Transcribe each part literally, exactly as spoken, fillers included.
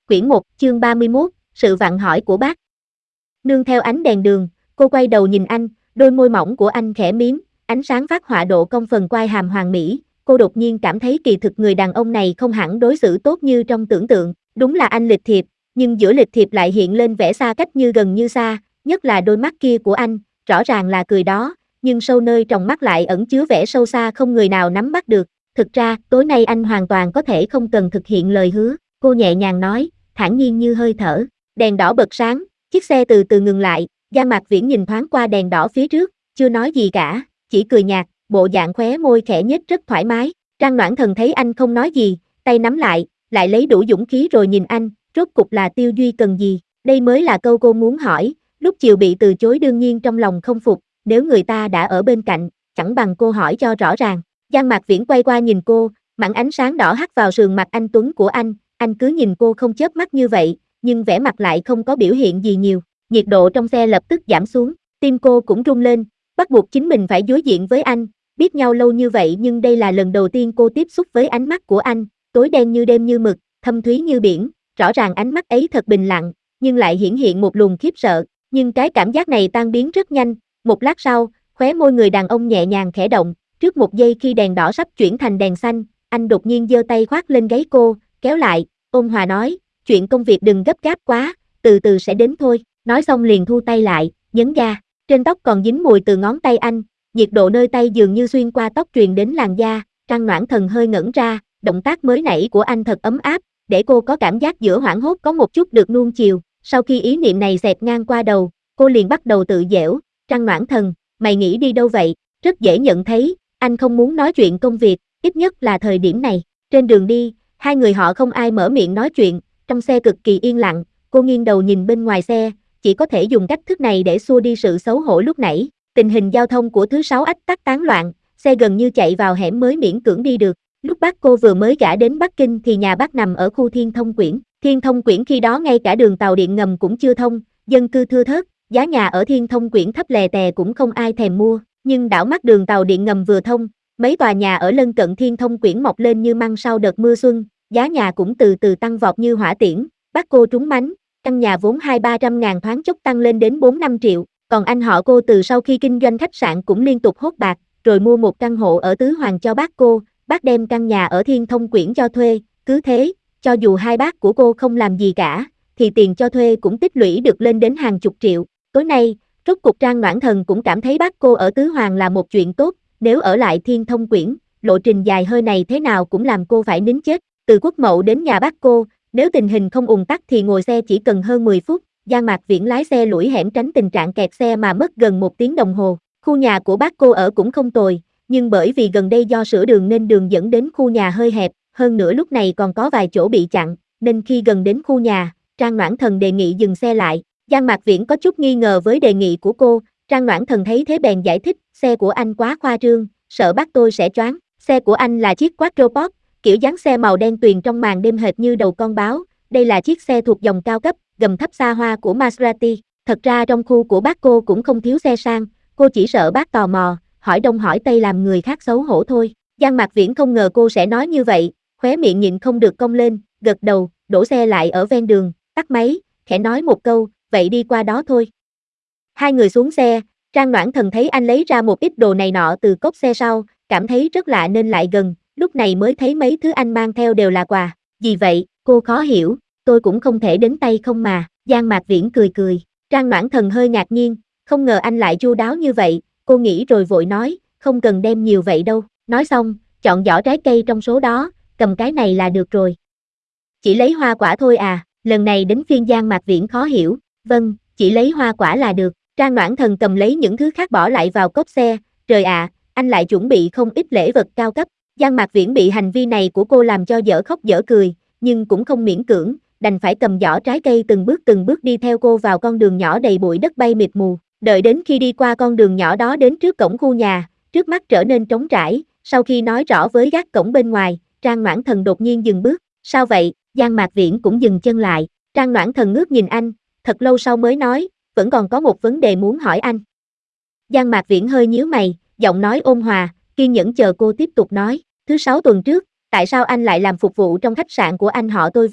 Quyển một, chương ba mươi mốt, sự vặn hỏi của bác. Nương theo ánh đèn đường, cô quay đầu nhìn anh, đôi môi mỏng của anh khẽ mím, ánh sáng phát họa độ cong phần quai hàm hoàn mỹ, cô đột nhiên cảm thấy kỳ thực người đàn ông này không hẳn đối xử tốt như trong tưởng tượng, đúng là anh lịch thiệp, nhưng giữa lịch thiệp lại hiện lên vẻ xa cách như gần như xa, nhất là đôi mắt kia của anh, rõ ràng là cười đó, nhưng sâu nơi tròng mắt lại ẩn chứa vẻ sâu xa không người nào nắm bắt được. Thực ra, tối nay anh hoàn toàn có thể không cần thực hiện lời hứa, cô nhẹ nhàng nói, thản nhiên như hơi thở. Đèn đỏ bật sáng, chiếc xe từ từ ngừng lại, Giang Mạc Viễn nhìn thoáng qua đèn đỏ phía trước, chưa nói gì cả, chỉ cười nhạt, bộ dạng khóe môi khẽ nhếch rất thoải mái. Trang Noãn Thần thấy anh không nói gì, tay nắm lại, lại lấy đủ dũng khí rồi nhìn anh, rốt cục là Tiêu Duy cần gì, đây mới là câu cô muốn hỏi, lúc chiều bị từ chối đương nhiên trong lòng không phục, nếu người ta đã ở bên cạnh, chẳng bằng cô hỏi cho rõ ràng. Giang Mạc Viễn quay qua nhìn cô, mảng ánh sáng đỏ hắt vào sườn mặt anh tuấn của anh, anh cứ nhìn cô không chớp mắt như vậy, nhưng vẻ mặt lại không có biểu hiện gì nhiều. Nhiệt độ trong xe lập tức giảm xuống, tim cô cũng rung lên, bắt buộc chính mình phải đối diện với anh, biết nhau lâu như vậy nhưng đây là lần đầu tiên cô tiếp xúc với ánh mắt của anh, tối đen như đêm như mực, thâm thúy như biển, rõ ràng ánh mắt ấy thật bình lặng, nhưng lại hiển hiện một luồng khiếp sợ, nhưng cái cảm giác này tan biến rất nhanh, một lát sau, khóe môi người đàn ông nhẹ nhàng khẽ động, trước một giây khi đèn đỏ sắp chuyển thành đèn xanh, anh đột nhiên giơ tay khoác lên gáy cô, kéo lại, ôn hòa nói, chuyện công việc đừng gấp gáp quá, từ từ sẽ đến thôi, nói xong liền thu tay lại, nhấn ga, trên tóc còn dính mùi từ ngón tay anh, nhiệt độ nơi tay dường như xuyên qua tóc truyền đến làn da, Trang Noãn Thần hơi ngẩn ra, động tác mới nãy của anh thật ấm áp, để cô có cảm giác giữa hoảng hốt có một chút được nuông chiều, sau khi ý niệm này xẹt ngang qua đầu, cô liền bắt đầu tự giễu, Trang Noãn Thần, mày nghĩ đi đâu vậy, rất dễ nhận thấy, anh không muốn nói chuyện công việc, ít nhất là thời điểm này, trên đường đi, hai người họ không ai mở miệng nói chuyện, trong xe cực kỳ yên lặng, cô nghiêng đầu nhìn bên ngoài xe, chỉ có thể dùng cách thức này để xua đi sự xấu hổ lúc nãy, tình hình giao thông của thứ sáu ách tắc tán loạn, xe gần như chạy vào hẻm mới miễn cưỡng đi được, lúc bác cô vừa mới gả đến Bắc Kinh thì nhà bác nằm ở khu Thiên Thông Quyển, Thiên Thông Quyển khi đó ngay cả đường tàu điện ngầm cũng chưa thông, dân cư thưa thớt, giá nhà ở Thiên Thông Quyển thấp lè tè cũng không ai thèm mua, nhưng đảo mắt đường tàu điện ngầm vừa thông, mấy tòa nhà ở lân cận Thiên Thông Quyển mọc lên như măng sau đợt mưa xuân, giá nhà cũng từ từ tăng vọt như hỏa tiễn, bác cô trúng mánh, căn nhà vốn hai ba trăm ngàn thoáng chốc tăng lên đến bốn năm triệu, còn anh họ cô từ sau khi kinh doanh khách sạn cũng liên tục hốt bạc, rồi mua một căn hộ ở Tứ Hoàng cho bác cô, bác đem căn nhà ở Thiên Thông Quyển cho thuê, cứ thế, cho dù hai bác của cô không làm gì cả, thì tiền cho thuê cũng tích lũy được lên đến hàng chục triệu. Tối nay, rốt cục Trang Noãn Thần cũng cảm thấy bác cô ở Tứ Hoàng là một chuyện tốt, nếu ở lại Thiên Thông Quyển, lộ trình dài hơi này thế nào cũng làm cô phải nín chết, từ Quốc Mậu đến nhà bác cô, nếu tình hình không ùn tắc thì ngồi xe chỉ cần hơn mười phút, Giang Mạc Viễn lái xe lủi hẻm tránh tình trạng kẹt xe mà mất gần một tiếng đồng hồ, khu nhà của bác cô ở cũng không tồi, nhưng bởi vì gần đây do sửa đường nên đường dẫn đến khu nhà hơi hẹp, hơn nữa lúc này còn có vài chỗ bị chặn, nên khi gần đến khu nhà, Trang Noãn Thần đề nghị dừng xe lại, Giang Mạc Viễn có chút nghi ngờ với đề nghị của cô, Trang Noãn Thần thấy thế bèn giải thích, xe của anh quá khoa trương, sợ bác tôi sẽ choáng, xe của anh là chiếc Quattroport, kiểu dáng xe màu đen tuyền trong màn đêm hệt như đầu con báo, đây là chiếc xe thuộc dòng cao cấp, gầm thấp xa hoa của Maserati, thật ra trong khu của bác cô cũng không thiếu xe sang, cô chỉ sợ bác tò mò, hỏi đông hỏi tây làm người khác xấu hổ thôi. Giang Mạc Viễn không ngờ cô sẽ nói như vậy, khóe miệng nhịn không được cong lên, gật đầu, đổ xe lại ở ven đường, tắt máy, khẽ nói một câu, vậy đi qua đó thôi. Hai người xuống xe, Trang Noãn Thần thấy anh lấy ra một ít đồ này nọ từ cốp xe sau, cảm thấy rất lạ nên lại gần, lúc này mới thấy mấy thứ anh mang theo đều là quà, gì vậy, cô khó hiểu, tôi cũng không thể đến tay không mà, Giang Mạc Viễn cười cười, Trang Noãn Thần hơi ngạc nhiên, không ngờ anh lại chu đáo như vậy, cô nghĩ rồi vội nói, không cần đem nhiều vậy đâu, nói xong, chọn giỏ trái cây trong số đó, cầm cái này là được rồi. Chỉ lấy hoa quả thôi à, lần này đến phiên Giang Mạc Viễn khó hiểu, vâng, chỉ lấy hoa quả là được, Trang Noãn Thần cầm lấy những thứ khác bỏ lại vào cốp xe, trời ạ, à, anh lại chuẩn bị không ít lễ vật cao cấp, Giang Mạc Viễn bị hành vi này của cô làm cho dở khóc dở cười, nhưng cũng không miễn cưỡng, đành phải cầm giỏ trái cây từng bước từng bước đi theo cô vào con đường nhỏ đầy bụi đất bay mịt mù, đợi đến khi đi qua con đường nhỏ đó đến trước cổng khu nhà, trước mắt trở nên trống trải, sau khi nói rõ với gác cổng bên ngoài, Trang Noãn Thần đột nhiên dừng bước, sao vậy, Giang Mạc Viễn cũng dừng chân lại, Trang Noãn Thần ngước nhìn anh, thật lâu sau mới nói, vẫn còn có một vấn đề muốn hỏi anh. Giang Mạc Viễn hơi nhíu mày, giọng nói ôn hòa, kiên nhẫn chờ cô tiếp tục nói, thứ sáu tuần trước, tại sao anh lại làm phục vụ trong khách sạn của anh họ tôi vậy,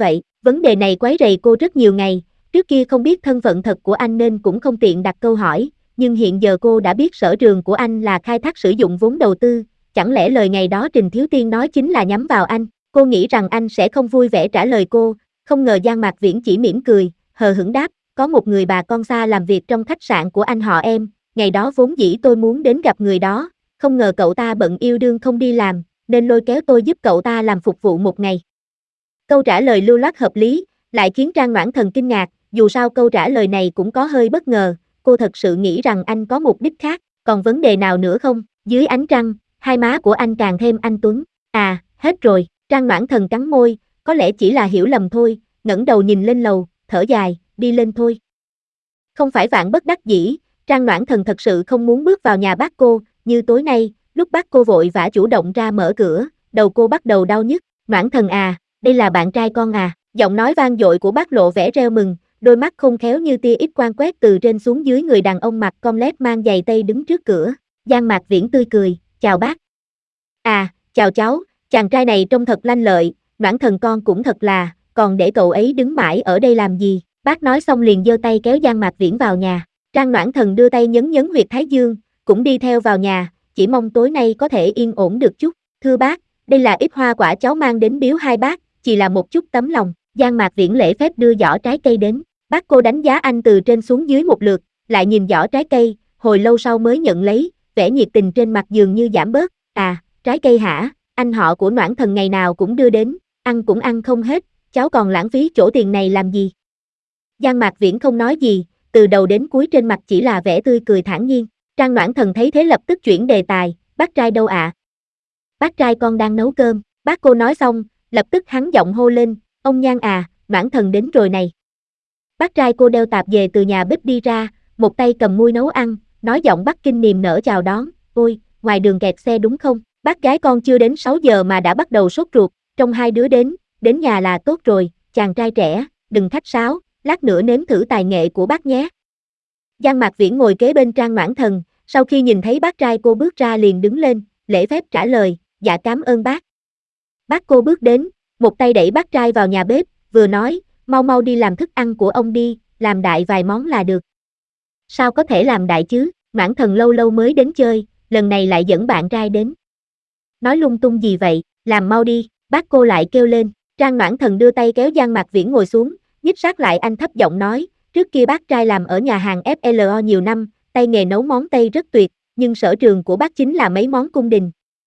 Vấn đề này quấy rầy cô rất nhiều ngày, trước kia không biết thân phận thật của anh nên cũng không tiện đặt câu hỏi, nhưng hiện giờ cô đã biết sở trường của anh là khai thác sử dụng vốn đầu tư, chẳng lẽ lời ngày đó Trình Thiếu Tiên nói chính là nhắm vào anh, cô nghĩ rằng anh sẽ không vui vẻ trả lời cô, không ngờ Giang Mạc Viễn chỉ mỉm cười, hờ hững đáp, có một người bà con xa làm việc trong khách sạn của anh họ em, ngày đó vốn dĩ tôi muốn đến gặp người đó, không ngờ cậu ta bận yêu đương không đi làm, nên lôi kéo tôi giúp cậu ta làm phục vụ một ngày. Câu trả lời lưu loát hợp lý, lại khiến Trang Noãn Thần kinh ngạc, dù sao câu trả lời này cũng có hơi bất ngờ, cô thật sự nghĩ rằng anh có mục đích khác, còn vấn đề nào nữa không? Dưới ánh trăng, hai má của anh càng thêm anh tuấn. À, hết rồi, Trang Noãn Thần cắn môi, có lẽ chỉ là hiểu lầm thôi, ngẩng đầu nhìn lên lầu, thở dài, đi lên thôi. Không phải vạn bất đắc dĩ, Trang Noãn Thần thật sự không muốn bước vào nhà bác cô, như tối nay, lúc bác cô vội vã chủ động ra mở cửa, đầu cô bắt đầu đau nhức, Noãn Thần à, đây là bạn trai con à, giọng nói vang dội của bác lộ vẻ reo mừng, đôi mắt khôn khéo như tia X quang quét từ trên xuống dưới người đàn ông mặc comlet mang giày tây đứng trước cửa, Giang Mạc Viễn tươi cười, chào bác. À, chào cháu, chàng trai này trông thật lanh lợi, Noãn Thần con cũng thật là, còn để cậu ấy đứng mãi ở đây làm gì, bác nói xong liền giơ tay kéo Giang Mạc Viễn vào nhà, Trang Noãn Thần đưa tay nhấn nhấn huyệt thái dương, cũng đi theo vào nhà, chỉ mong tối nay có thể yên ổn được chút, thưa bác, đây là ít hoa quả cháu mang đến biếu hai bác, chỉ là một chút tấm lòng, Giang Mạc Viễn lễ phép đưa giỏ trái cây đến, bác cô đánh giá anh từ trên xuống dưới một lượt, lại nhìn giỏ trái cây, hồi lâu sau mới nhận lấy, vẻ nhiệt tình trên mặt dường như giảm bớt, à, trái cây hả, anh họ của Noãn Thần ngày nào cũng đưa đến, ăn cũng ăn không hết, cháu còn lãng phí chỗ tiền này làm gì? Giang Mạc Viễn không nói gì, từ đầu đến cuối trên mặt chỉ là vẻ tươi cười thản nhiên, Trang Noãn Thần thấy thế lập tức chuyển đề tài, bác trai đâu ạ? À? Bác trai con đang nấu cơm, bác cô nói xong, lập tức hắn giọng hô lên, ông Nhan à, Noãn Thần đến rồi này. Bác trai cô đeo tạp về từ nhà bếp đi ra, một tay cầm muôi nấu ăn, nói giọng Bắc Kinh niềm nở chào đón, ôi, ngoài đường kẹt xe đúng không? Bác gái con chưa đến sáu giờ mà đã bắt đầu sốt ruột, trong hai đứa đến, đến nhà là tốt rồi, chàng trai trẻ, đừng khách sáo, lát nữa nếm thử tài nghệ của bác nhé. Giang Mạc Viễn ngồi kế bên Trang Noãn Thần, sau khi nhìn thấy bác trai cô bước ra liền đứng lên, lễ phép trả lời, dạ cảm ơn bác. Bác cô bước đến, một tay đẩy bác trai vào nhà bếp, vừa nói, mau mau đi làm thức ăn của ông đi, làm đại vài món là được. Sao có thể làm đại chứ, Noãn Thần lâu lâu mới đến chơi, lần này lại dẫn bạn trai đến. Nói lung tung gì vậy, làm mau đi, bác cô lại kêu lên, Trang Noãn Thần đưa tay kéo Giang Mạc Viễn ngồi xuống, nhích sát lại anh thấp giọng nói, trước kia bác trai làm ở nhà hàng ép lờ o nhiều năm, tay nghề nấu món Tây rất tuyệt, nhưng sở trường của bác chính là mấy món cung đình.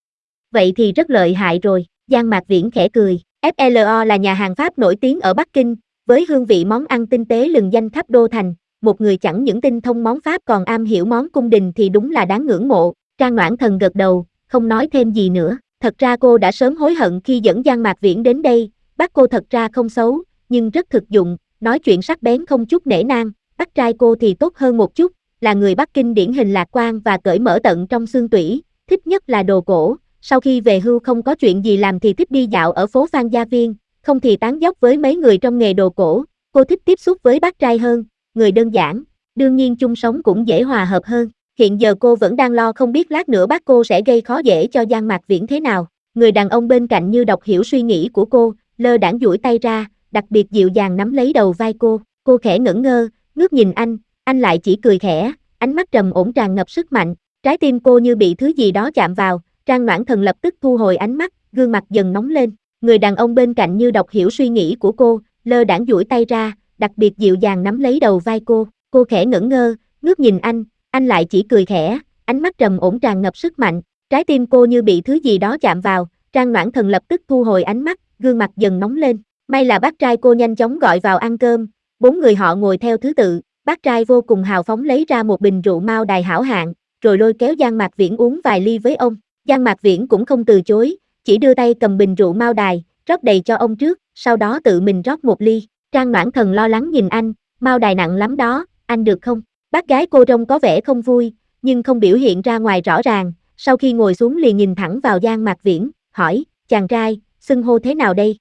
Vậy thì rất lợi hại rồi, Giang Mạc Viễn khẽ cười, ép lờ o là nhà hàng Pháp nổi tiếng ở Bắc Kinh, với hương vị món ăn tinh tế lừng danh khắp đô thành, một người chẳng những tinh thông món Pháp còn am hiểu món cung đình thì đúng là đáng ngưỡng mộ, Trang Noãn Thần gật đầu, không nói thêm gì nữa, thật ra cô đã sớm hối hận khi dẫn Giang Mạc Viễn đến đây, bác cô thật ra không xấu, nhưng rất thực dụng, nói chuyện sắc bén không chút nể nang, bác trai cô thì tốt hơn một chút, là người Bắc Kinh điển hình lạc quan và cởi mở tận trong xương tủy, thích nhất là đồ cổ, sau khi về hưu không có chuyện gì làm thì thích đi dạo ở phố Phan Gia Viên, không thì tán dóc với mấy người trong nghề đồ cổ, cô thích tiếp xúc với bác trai hơn, người đơn giản, đương nhiên chung sống cũng dễ hòa hợp hơn. Hiện giờ cô vẫn đang lo không biết lát nữa bác cô sẽ gây khó dễ cho Giang Mạc Viễn thế nào. Người đàn ông bên cạnh như đọc hiểu suy nghĩ của cô, lơ đãng duỗi tay ra, đặc biệt dịu dàng nắm lấy đầu vai cô. Cô khẽ ngẩn ngơ, ngước nhìn anh, anh lại chỉ cười khẽ, ánh mắt trầm ổn tràn ngập sức mạnh. Trái tim cô như bị thứ gì đó chạm vào, Trang Noãn Thần lập tức thu hồi ánh mắt, gương mặt dần nóng lên. Người đàn ông bên cạnh như đọc hiểu suy nghĩ của cô, lơ đãng duỗi tay ra, đặc biệt dịu dàng nắm lấy đầu vai cô. Cô khẽ ngẩn ngơ, ngước nhìn anh, anh lại chỉ cười khẽ, ánh mắt trầm ổn tràn ngập sức mạnh. Trái tim cô như bị thứ gì đó chạm vào, Trang Noãn Thần lập tức thu hồi ánh mắt, gương mặt dần nóng lên. May là bác trai cô nhanh chóng gọi vào ăn cơm, bốn người họ ngồi theo thứ tự, bác trai vô cùng hào phóng lấy ra một bình rượu Mao Đài hảo hạng, rồi lôi kéo Giang Mạc Viễn uống vài ly với ông. Giang Mạc Viễn cũng không từ chối, chỉ đưa tay cầm bình rượu Mao Đài, rót đầy cho ông trước, sau đó tự mình rót một ly. Trang Noãn Thần lo lắng nhìn anh, Mao Đài nặng lắm đó, anh được không? Bác gái cô trông có vẻ không vui, nhưng không biểu hiện ra ngoài rõ ràng, sau khi ngồi xuống liền nhìn thẳng vào Giang Mạc Viễn, hỏi, chàng trai, xưng hô thế nào đây?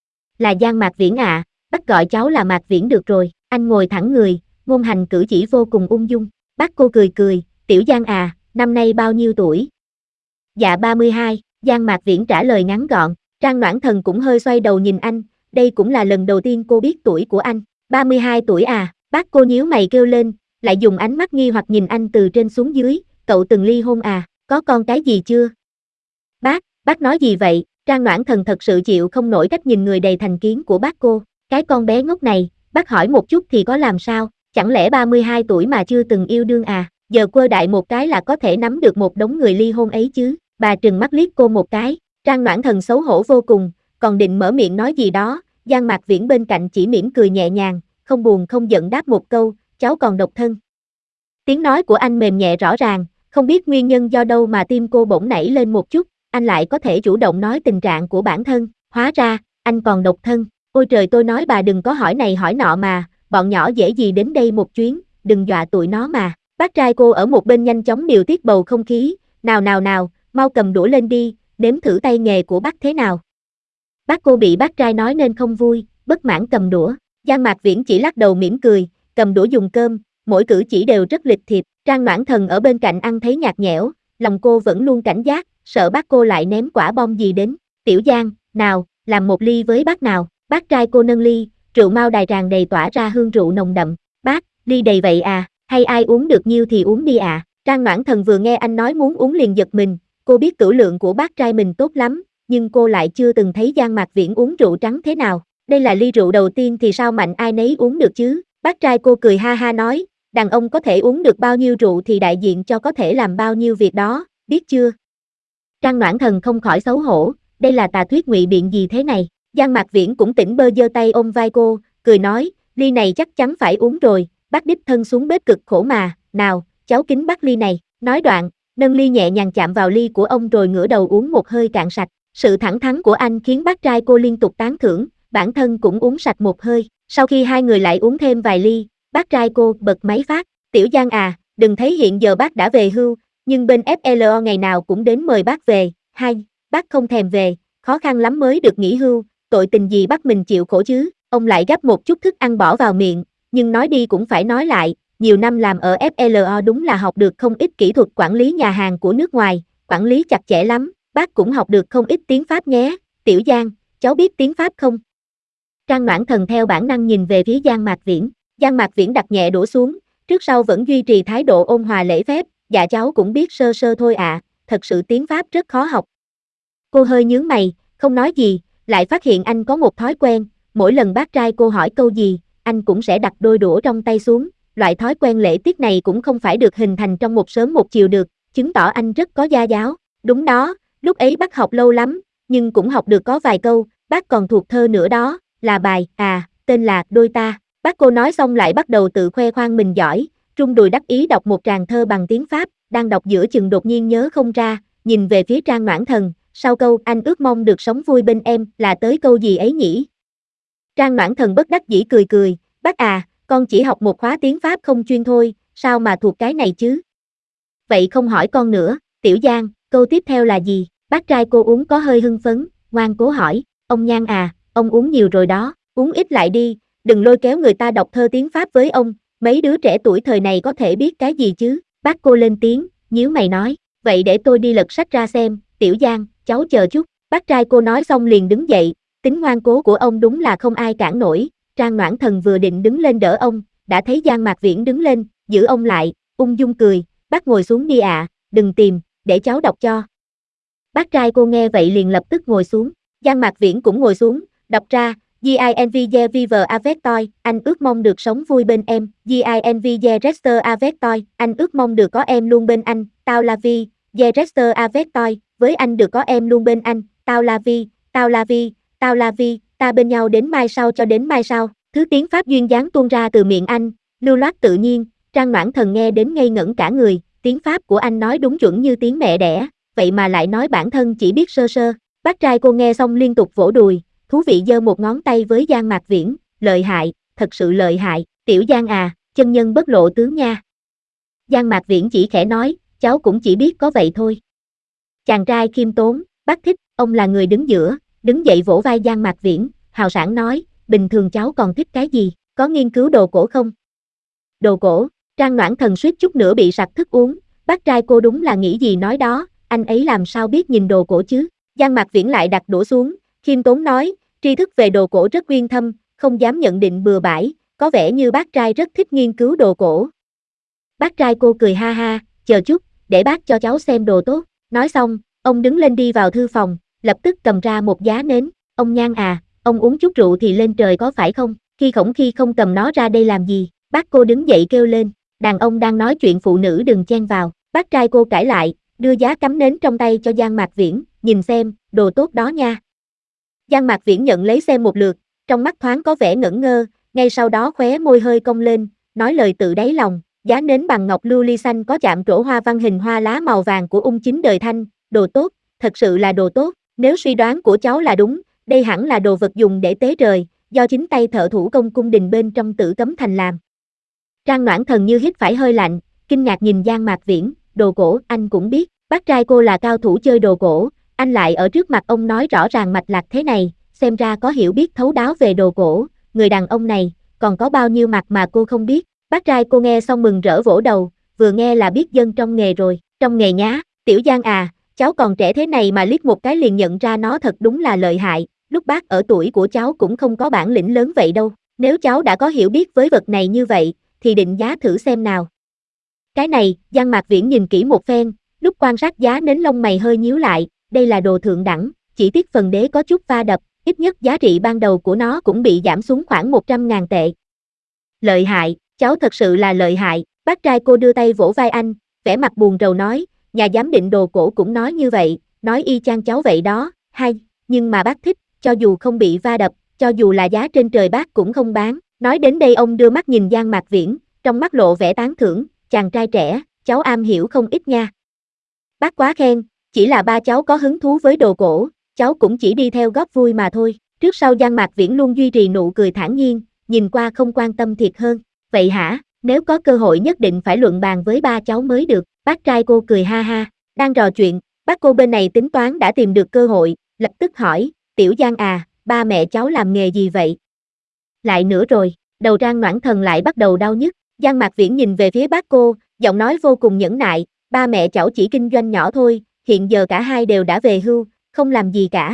Là Giang Mạc Viễn ạ, à, bác gọi cháu là Mạc Viễn được rồi, anh ngồi thẳng người, ngôn hành cử chỉ vô cùng ung dung, bác cô cười cười, tiểu Giang à, năm nay bao nhiêu tuổi? Dạ ba mươi hai, Giang Mạc Viễn trả lời ngắn gọn, Trang Noãn Thần cũng hơi xoay đầu nhìn anh, đây cũng là lần đầu tiên cô biết tuổi của anh. ba mươi hai tuổi à, bác cô nhíu mày kêu lên, lại dùng ánh mắt nghi hoặc nhìn anh từ trên xuống dưới, cậu từng ly hôn à, có con cái gì chưa? Bác, bác nói gì vậy? Trang Noãn Thần thật sự chịu không nổi cách nhìn người đầy thành kiến của bác cô, cái con bé ngốc này, bác hỏi một chút thì có làm sao, chẳng lẽ ba mươi hai tuổi mà chưa từng yêu đương à, giờ quơ đại một cái là có thể nắm được một đống người ly hôn ấy chứ, bà trừng mắt liếc cô một cái, Trang Noãn Thần xấu hổ vô cùng, còn định mở miệng nói gì đó, Giang Mạc Viễn bên cạnh chỉ mỉm cười nhẹ nhàng, không buồn không giận đáp một câu, cháu còn độc thân. Tiếng nói của anh mềm nhẹ rõ ràng, không biết nguyên nhân do đâu mà tim cô bỗng nảy lên một chút, anh lại có thể chủ động nói tình trạng của bản thân, hóa ra, anh còn độc thân, ôi trời tôi nói bà đừng có hỏi này hỏi nọ mà, bọn nhỏ dễ gì đến đây một chuyến, đừng dọa tụi nó mà, bác trai cô ở một bên nhanh chóng điều tiết bầu không khí, nào nào nào, mau cầm đũa lên đi, nếm thử tay nghề của bác thế nào. Bác cô bị bác trai nói nên không vui, bất mãn cầm đũa, Giang Mạc Viễn chỉ lắc đầu mỉm cười, cầm đũa dùng cơm, mỗi cử chỉ đều rất lịch thiệp, Trang Noãn Thần ở bên cạnh ăn thấy nhạt nhẽo, lòng cô vẫn luôn cảnh giác, sợ bác cô lại ném quả bom gì đến, Tiểu Giang, nào, làm một ly với bác nào, bác trai cô nâng ly, rượu mao đài tràn đầy tỏa ra hương rượu nồng đậm, bác, ly đầy vậy à, hay ai uống được nhiêu thì uống đi à, Trang Noãn Thần vừa nghe anh nói muốn uống liền giật mình, cô biết tửu lượng của bác trai mình tốt lắm, nhưng cô lại chưa từng thấy Giang Mạc Viễn uống rượu trắng thế nào, đây là ly rượu đầu tiên thì sao mạnh ai nấy uống được chứ, bác trai cô cười ha ha nói, đàn ông có thể uống được bao nhiêu rượu thì đại diện cho có thể làm bao nhiêu việc đó, biết chưa? Trang Noãn Thần không khỏi xấu hổ, đây là tà thuyết ngụy biện gì thế này, Giang Mạc Viễn cũng tỉnh bơ giơ tay ôm vai cô, cười nói, ly này chắc chắn phải uống rồi, bác đích thân xuống bếp cực khổ mà, nào, cháu kính bác ly này, nói đoạn, nâng ly nhẹ nhàng chạm vào ly của ông rồi ngửa đầu uống một hơi cạn sạch, sự thẳng thắn của anh khiến bác trai cô liên tục tán thưởng, bản thân cũng uống sạch một hơi, sau khi hai người lại uống thêm vài ly, bác trai cô bật máy phát, Tiểu Giang à, đừng thấy hiện giờ bác đã về hưu, nhưng bên ép lờ o ngày nào cũng đến mời bác về, hai, bác không thèm về, khó khăn lắm mới được nghỉ hưu, tội tình gì bắt mình chịu khổ chứ, ông lại gắp một chút thức ăn bỏ vào miệng, nhưng nói đi cũng phải nói lại, nhiều năm làm ở ép lờ o đúng là học được không ít kỹ thuật quản lý nhà hàng của nước ngoài, quản lý chặt chẽ lắm, bác cũng học được không ít tiếng Pháp nhé, Tiểu Giang, cháu biết tiếng Pháp không? Trang Noãn Thần theo bản năng nhìn về phía Giang Mạc Viễn, Giang Mạc Viễn đặt nhẹ đũa xuống, trước sau vẫn duy trì thái độ ôn hòa lễ phép, dạ cháu cũng biết sơ sơ thôi ạ, à, thật sự tiếng Pháp rất khó học. Cô hơi nhướng mày, không nói gì, lại phát hiện anh có một thói quen, mỗi lần bác trai cô hỏi câu gì, anh cũng sẽ đặt đôi đũa trong tay xuống, loại thói quen lễ tiết này cũng không phải được hình thành trong một sớm một chiều được, chứng tỏ anh rất có gia giáo, đúng đó, lúc ấy bác học lâu lắm, nhưng cũng học được có vài câu, bác còn thuộc thơ nữa đó, là bài, à, tên là Đôi Ta. Bác cô nói xong lại bắt đầu tự khoe khoang mình giỏi, rung đùi đắc ý đọc một tràng thơ bằng tiếng Pháp, đang đọc giữa chừng đột nhiên nhớ không ra, nhìn về phía Trang Noãn Thần, sau câu anh ước mong được sống vui bên em là tới câu gì ấy nhỉ? Trang Noãn Thần bất đắc dĩ cười cười, bác à, con chỉ học một khóa tiếng Pháp không chuyên thôi, sao mà thuộc cái này chứ? Vậy không hỏi con nữa, Tiểu Giang, câu tiếp theo là gì? Bác trai cô uống có hơi hưng phấn, ngoan cố hỏi, ông Nhan à, ông uống nhiều rồi đó, uống ít lại đi, đừng lôi kéo người ta đọc thơ tiếng Pháp với ông, mấy đứa trẻ tuổi thời này có thể biết cái gì chứ, bác cô lên tiếng, nhíu mày nói, vậy để tôi đi lật sách ra xem, Tiểu Giang, cháu chờ chút, bác trai cô nói xong liền đứng dậy, tính ngoan cố của ông đúng là không ai cản nổi, Trang Noãn Thần vừa định đứng lên đỡ ông, đã thấy Giang Mạc Viễn đứng lên, giữ ông lại, ung dung cười, bác ngồi xuống đi ạ, à, đừng tìm, để cháu đọc cho. Bác trai cô nghe vậy liền lập tức ngồi xuống, Giang Mạc Viễn cũng ngồi xuống, đọc ra, Ginvie Viver avec toi, anh ước mong được sống vui bên em, Ginvie rester avec toi, anh ước mong được có em luôn bên anh, tao la vie, je rester avec toi, với anh được có em luôn bên anh, tao la vie, tao la vie, tao la vie, ta bên nhau đến mai sau cho đến mai sau, thứ tiếng Pháp duyên dáng tuôn ra từ miệng anh, lưu loát tự nhiên, Trang Noãn Thần nghe đến ngây ngẩn cả người, tiếng Pháp của anh nói đúng chuẩn như tiếng mẹ đẻ, vậy mà lại nói bản thân chỉ biết sơ sơ, bác trai cô nghe xong liên tục vỗ đùi, thú vị giơ một ngón tay với Giang Mạc Viễn, lợi hại, thật sự lợi hại, Tiểu Giang à, chân nhân bất lộ tướng nha. Giang Mạc Viễn chỉ khẽ nói, cháu cũng chỉ biết có vậy thôi. Chàng trai khiêm tốn, bác thích, ông là người đứng giữa, đứng dậy vỗ vai Giang Mạc Viễn, hào sảng nói, bình thường cháu còn thích cái gì, có nghiên cứu đồ cổ không? Đồ cổ, Trang Noãn Thần suýt chút nữa bị sặc thức uống, bác trai cô đúng là nghĩ gì nói đó, anh ấy làm sao biết nhìn đồ cổ chứ? Giang Mạc Viễn lại đặt đũa xuống, khiêm tốn nói, tri thức về đồ cổ rất uyên thâm, không dám nhận định bừa bãi, có vẻ như bác trai rất thích nghiên cứu đồ cổ. Bác trai cô cười ha ha, chờ chút, để bác cho cháu xem đồ tốt. Nói xong, ông đứng lên đi vào thư phòng, lập tức cầm ra một giá nến. Ông Nhan à, ông uống chút rượu thì lên trời có phải không? Khi khổng khi không cầm nó ra đây làm gì? Bác cô đứng dậy kêu lên, đàn ông đang nói chuyện phụ nữ đừng chen vào. Bác trai cô cãi lại, đưa giá cắm nến trong tay cho Giang Mạc Viễn, nhìn xem, đồ tốt đó nha. Giang Mạc Viễn nhận lấy xem một lượt, trong mắt thoáng có vẻ ngẩn ngơ, ngay sau đó khóe môi hơi cong lên, nói lời tự đáy lòng, giá nến bằng ngọc lưu ly xanh có chạm trổ hoa văn hình hoa lá màu vàng của ung chính đời Thanh, đồ tốt, thật sự là đồ tốt, nếu suy đoán của cháu là đúng, đây hẳn là đồ vật dùng để tế trời, do chính tay thợ thủ công cung đình bên trong Tử Cấm Thành làm. Trang Noãn Thần như hít phải hơi lạnh, kinh ngạc nhìn Giang Mạc Viễn, đồ cổ, anh cũng biết, bác trai cô là cao thủ chơi đồ cổ, anh lại ở trước mặt ông nói rõ ràng mạch lạc thế này, xem ra có hiểu biết thấu đáo về đồ cổ, người đàn ông này, còn có bao nhiêu mặt mà cô không biết. Bác trai cô nghe xong mừng rỡ vỗ đầu, vừa nghe là biết dân trong nghề rồi, trong nghề nhá, Tiểu Giang à, cháu còn trẻ thế này mà liếc một cái liền nhận ra nó thật đúng là lợi hại, lúc bác ở tuổi của cháu cũng không có bản lĩnh lớn vậy đâu, nếu cháu đã có hiểu biết với vật này như vậy, thì định giá thử xem nào. Cái này, Giang Mạc Viễn nhìn kỹ một phen, lúc quan sát giá nến lông mày hơi nhíu lại, đây là đồ thượng đẳng, chỉ tiếc phần đế có chút va đập, ít nhất giá trị ban đầu của nó cũng bị giảm xuống khoảng một trăm ngàn tệ. Lợi hại, cháu thật sự là lợi hại, bác trai cô đưa tay vỗ vai anh, vẻ mặt buồn rầu nói, nhà giám định đồ cổ cũng nói như vậy, nói y chang cháu vậy đó, hay, nhưng mà bác thích, cho dù không bị va đập, cho dù là giá trên trời bác cũng không bán. Nói đến đây ông đưa mắt nhìn Giang Mạc Viễn, trong mắt lộ vẻ tán thưởng, chàng trai trẻ, cháu am hiểu không ít nha. Bác quá khen, chỉ là ba cháu có hứng thú với đồ cổ, cháu cũng chỉ đi theo góp vui mà thôi. Trước sau Giang Mạc Viễn luôn duy trì nụ cười thản nhiên, nhìn qua không quan tâm thiệt hơn. Vậy hả, nếu có cơ hội nhất định phải luận bàn với ba cháu mới được. Bác trai cô cười ha ha, đang trò chuyện, bác cô bên này tính toán đã tìm được cơ hội, lập tức hỏi, Tiểu Giang à, ba mẹ cháu làm nghề gì vậy? Lại nữa rồi, đầu Trang Noãn Thần lại bắt đầu đau nhức. Giang Mạc Viễn nhìn về phía bác cô, giọng nói vô cùng nhẫn nại, ba mẹ cháu chỉ kinh doanh nhỏ thôi, hiện giờ cả hai đều đã về hưu, không làm gì cả.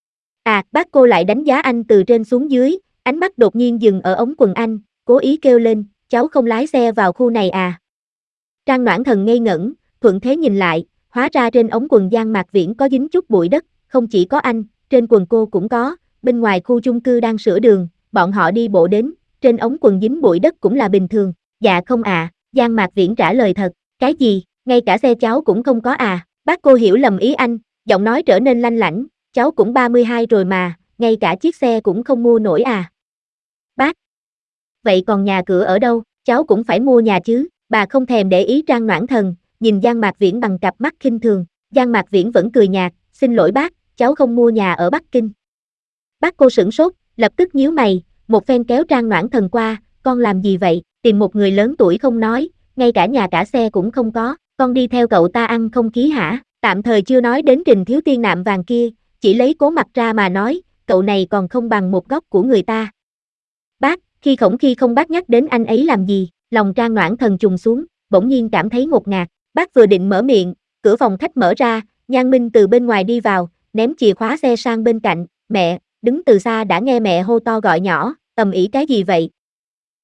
À, bác cô lại đánh giá anh từ trên xuống dưới, ánh mắt đột nhiên dừng ở ống quần anh, cố ý kêu lên, cháu không lái xe vào khu này à? Trang Noãn Thần ngây ngẩn, thuận thế nhìn lại, hóa ra trên ống quần Giang Mạc Viễn có dính chút bụi đất, không chỉ có anh, trên quần cô cũng có, bên ngoài khu chung cư đang sửa đường, bọn họ đi bộ đến, trên ống quần dính bụi đất cũng là bình thường. Dạ không à, Giang Mạc Viễn trả lời thật, cái gì, ngay cả xe cháu cũng không có à? Bác cô hiểu lầm ý anh, giọng nói trở nên lanh lảnh, cháu cũng ba mươi hai rồi mà, ngay cả chiếc xe cũng không mua nổi à? Bác, vậy còn nhà cửa ở đâu, cháu cũng phải mua nhà chứ? Bà không thèm để ý Trang Noãn Thần, nhìn Giang Mạc Viễn bằng cặp mắt khinh thường. Giang Mạc Viễn vẫn cười nhạt, xin lỗi bác, cháu không mua nhà ở Bắc Kinh. Bác cô sửng sốt, lập tức nhíu mày, một phen kéo Trang Noãn Thần qua, con làm gì vậy, tìm một người lớn tuổi không nói, ngay cả nhà cả xe cũng không có, con đi theo cậu ta ăn không khí hả? Tạm thời chưa nói đến Trình Thiếu Tiên nạm vàng kia, chỉ lấy cố mặt ra mà nói, cậu này còn không bằng một góc của người ta. Bác, khi khổng khi không bác nhắc đến anh ấy làm gì, lòng Trang Noãn Thần trùng xuống, bỗng nhiên cảm thấy ngột ngạt, bác vừa định mở miệng, cửa phòng khách mở ra, Nhan Minh từ bên ngoài đi vào, ném chìa khóa xe sang bên cạnh, mẹ, đứng từ xa đã nghe mẹ hô to gọi nhỏ, ầm ĩ cái gì vậy,